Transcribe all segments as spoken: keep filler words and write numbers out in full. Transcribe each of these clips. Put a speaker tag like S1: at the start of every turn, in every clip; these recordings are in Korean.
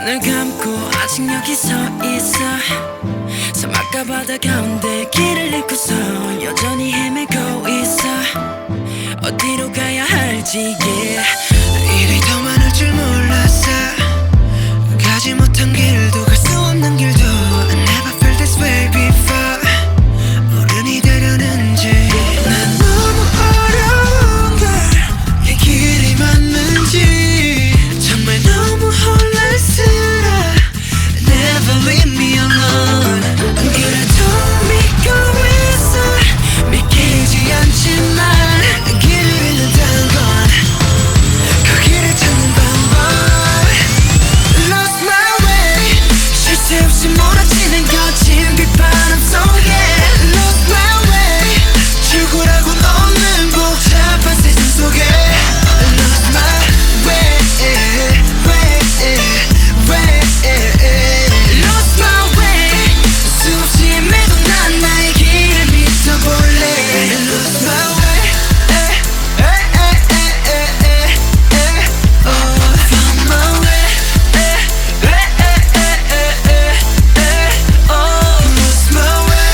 S1: 눈을 감고 아직 여기 서 있어. 사막과 바다 가운데 길을 잃고서 여전히 헤매고 있어. 어디로 가야 할지 yeah.
S2: 일이 더 많을 줄 몰랐어. 가지 못한 길도 갈 수 없는 길도 I never felt this way before. 어른이 되려는지 난 너무 어려운 걸 이 길이 맞는지 정말 너무 혼란스러워. Never leave me alone. 안 그래도 믿고 있어. 믿기지 않지만 길을 잃는다는 건 그 길을 찾는 방법. Lost my way. 쉴 새 없이 몰아치는 거친 빗바람 속에 Lost my way. 죽으라고 없는 복잡한 세상 속에 Lost my way, way, way. Lost my way. 수없이 헤매도 난 나의 길을 믿어볼래. Lost my way. Oh, found my way. Oh, lost my way.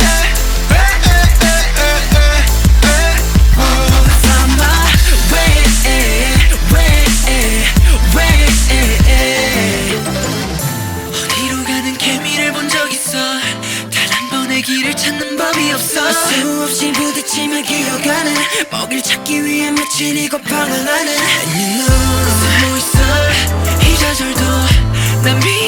S2: Oh, found my way, way, way. 어디로 가는 개미를 본 적 있어. 단 한 번의 길을 찾는 법이 없어.
S1: 수없이 부딪히며 기어가는 먹이를 찾기 위해 며칠 이고 방황하는
S2: And you know
S1: 숨어있어 이 좌절도 난 미